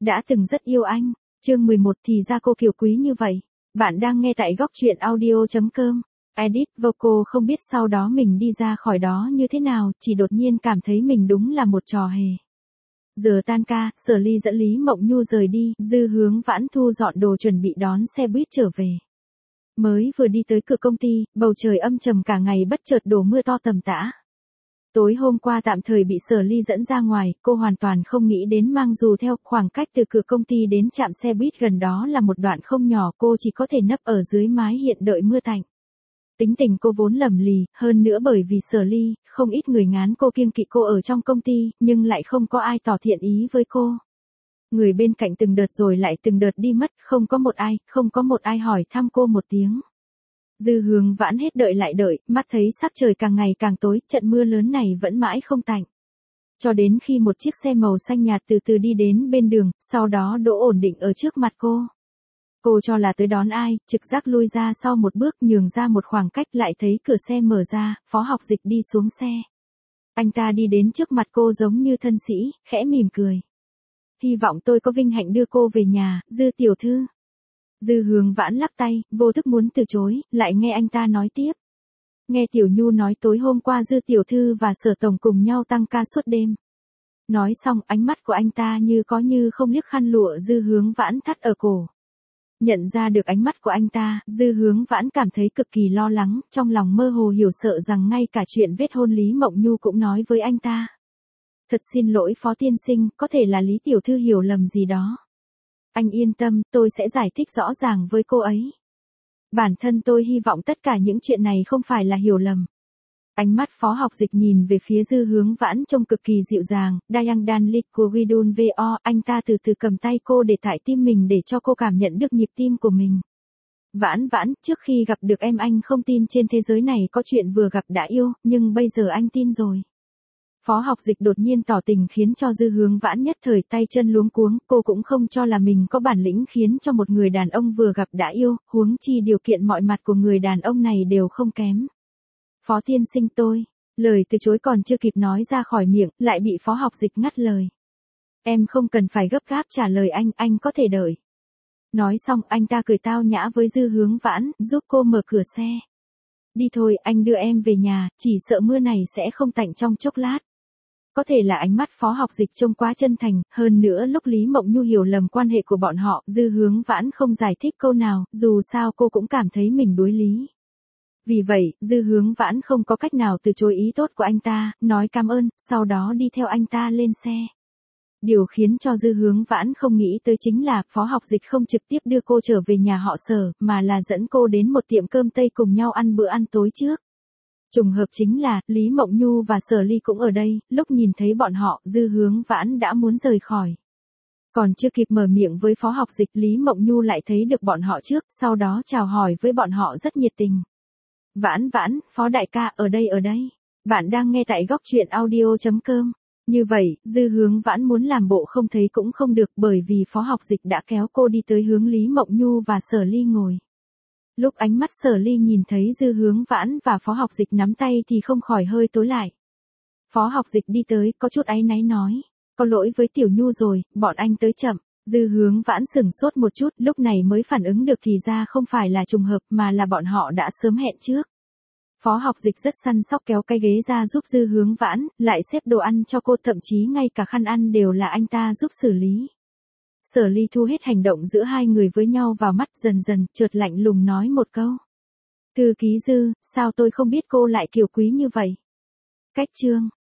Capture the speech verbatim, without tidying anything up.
đã từng rất yêu anh. Chương mười một thì ra cô kiều quý như vậy. Bạn đang nghe tại góc truyện audio chấm com. Edit vocal không biết sau đó mình đi ra khỏi đó như thế nào, chỉ đột nhiên cảm thấy mình đúng là một trò hề. Giờ tan ca, Sở Ly dẫn Lý Mộng Nhu rời đi, Dư Hướng Vãn thu dọn đồ chuẩn bị đón xe buýt trở về. Mới vừa đi tới cửa công ty, bầu trời âm trầm cả ngày bất chợt đổ mưa to tầm tã. Tối hôm qua tạm thời bị Sở Ly dẫn ra ngoài, cô hoàn toàn không nghĩ đến mang dù theo, khoảng cách từ cửa công ty đến trạm xe buýt gần đó là một đoạn không nhỏ, cô chỉ có thể nấp ở dưới mái hiện đợi mưa tạnh. Tính tình cô vốn lầm lì, hơn nữa bởi vì Sở Ly, không ít người ngán cô kiêng kỵ cô ở trong công ty, nhưng lại không có ai tỏ thiện ý với cô. Người bên cạnh từng đợt rồi lại từng đợt đi mất, không có một ai, không có một ai hỏi thăm cô một tiếng. Dư Hướng Vãn hết đợi lại đợi, mắt thấy sắc trời càng ngày càng tối, trận mưa lớn này vẫn mãi không tạnh. Cho đến khi một chiếc xe màu xanh nhạt từ từ đi đến bên đường, sau đó đỗ ổn định ở trước mặt cô. Cô cho là tới đón ai, trực giác lui ra sau một bước, nhường ra một khoảng cách, lại thấy cửa xe mở ra, Phó Học Dịch đi xuống xe. Anh ta đi đến trước mặt cô giống như thân sĩ, khẽ mỉm cười. Hy vọng tôi có vinh hạnh đưa cô về nhà, Dư tiểu thư. Dư Hướng Vãn lắc tay, vô thức muốn từ chối, lại nghe anh ta nói tiếp. Nghe Tiểu Nhu nói tối hôm qua Dư tiểu thư và Sở tổng cùng nhau tăng ca suốt đêm. Nói xong, ánh mắt của anh ta như có như không liếc khăn lụa Dư Hướng Vãn thắt ở cổ. Nhận ra được ánh mắt của anh ta, Dư Hướng Vãn cảm thấy cực kỳ lo lắng, trong lòng mơ hồ hiểu sợ rằng ngay cả chuyện vết hôn Lý Mộng Nhu cũng nói với anh ta. Thật xin lỗi Phó tiên sinh, có thể là Lý tiểu thư hiểu lầm gì đó. Anh yên tâm, tôi sẽ giải thích rõ ràng với cô ấy. Bản thân tôi hy vọng tất cả những chuyện này không phải là hiểu lầm. Ánh mắt Phó Học Dịch nhìn về phía Dư Hướng Vãn trông cực kỳ dịu dàng, Dayang Dan Lik của Widun Vo, anh ta từ từ cầm tay cô để tại tim mình để cho cô cảm nhận được nhịp tim của mình. Vãn Vãn, trước khi gặp được em anh không tin trên thế giới này có chuyện vừa gặp đã yêu, nhưng bây giờ anh tin rồi. Phó Học Dịch đột nhiên tỏ tình khiến cho Dư Hướng Vãn nhất thời tay chân luống cuống, cô cũng không cho là mình có bản lĩnh khiến cho một người đàn ông vừa gặp đã yêu, huống chi điều kiện mọi mặt của người đàn ông này đều không kém. Phó tiên sinh tôi, lời từ chối còn chưa kịp nói ra khỏi miệng, lại bị Phó Học Dịch ngắt lời. Em không cần phải gấp gáp trả lời anh, anh có thể đợi. Nói xong, anh ta cười tao nhã với Dư Hướng Vãn, giúp cô mở cửa xe. Đi thôi, anh đưa em về nhà, chỉ sợ mưa này sẽ không tạnh trong chốc lát. Có thể là ánh mắt Phó Học Dịch trông quá chân thành, hơn nữa lúc Lý Mộng Nhu hiểu lầm quan hệ của bọn họ, Dư Hướng Vãn không giải thích câu nào, dù sao cô cũng cảm thấy mình đối lý. Vì vậy, Dư Hướng Vãn không có cách nào từ chối ý tốt của anh ta, nói cảm ơn, sau đó đi theo anh ta lên xe. Điều khiến cho Dư Hướng Vãn không nghĩ tới chính là Phó Học Dịch không trực tiếp đưa cô trở về nhà họ Sở, mà là dẫn cô đến một tiệm cơm Tây cùng nhau ăn bữa ăn tối trước. Trùng hợp chính là, Lý Mộng Nhu và Sở Ly cũng ở đây, lúc nhìn thấy bọn họ, Dư Hướng Vãn đã muốn rời khỏi. Còn chưa kịp mở miệng với Phó Học Dịch, Lý Mộng Nhu lại thấy được bọn họ trước, sau đó chào hỏi với bọn họ rất nhiệt tình. Vãn Vãn, Phó đại ca, ở đây ở đây. Bạn đang nghe tại góc truyện audio chấm com. Như vậy, Dư Hướng Vãn muốn làm bộ không thấy cũng không được bởi vì Phó Học Dịch đã kéo cô đi tới hướng Lý Mộng Nhu và Sở Ly ngồi. Lúc ánh mắt Sở Ly nhìn thấy Dư Hướng Vãn và Phó Học Dịch nắm tay thì không khỏi hơi tối lại. Phó Học Dịch đi tới, có chút áy náy nói. Có lỗi với Tiểu Nhu rồi, bọn anh tới chậm. Dư Hướng Vãn sửng sốt một chút, lúc này mới phản ứng được thì ra không phải là trùng hợp mà là bọn họ đã sớm hẹn trước. Phó Học Dịch rất săn sóc kéo cái ghế ra giúp Dư Hướng Vãn, lại xếp đồ ăn cho cô, thậm chí ngay cả khăn ăn đều là anh ta giúp xử lý. Sở Ly thu hết hành động giữa hai người với nhau vào mắt, dần dần, chợt lạnh lùng nói một câu. Thư ký Dư, sao tôi không biết cô lại kiều quý như vậy? Cách chương.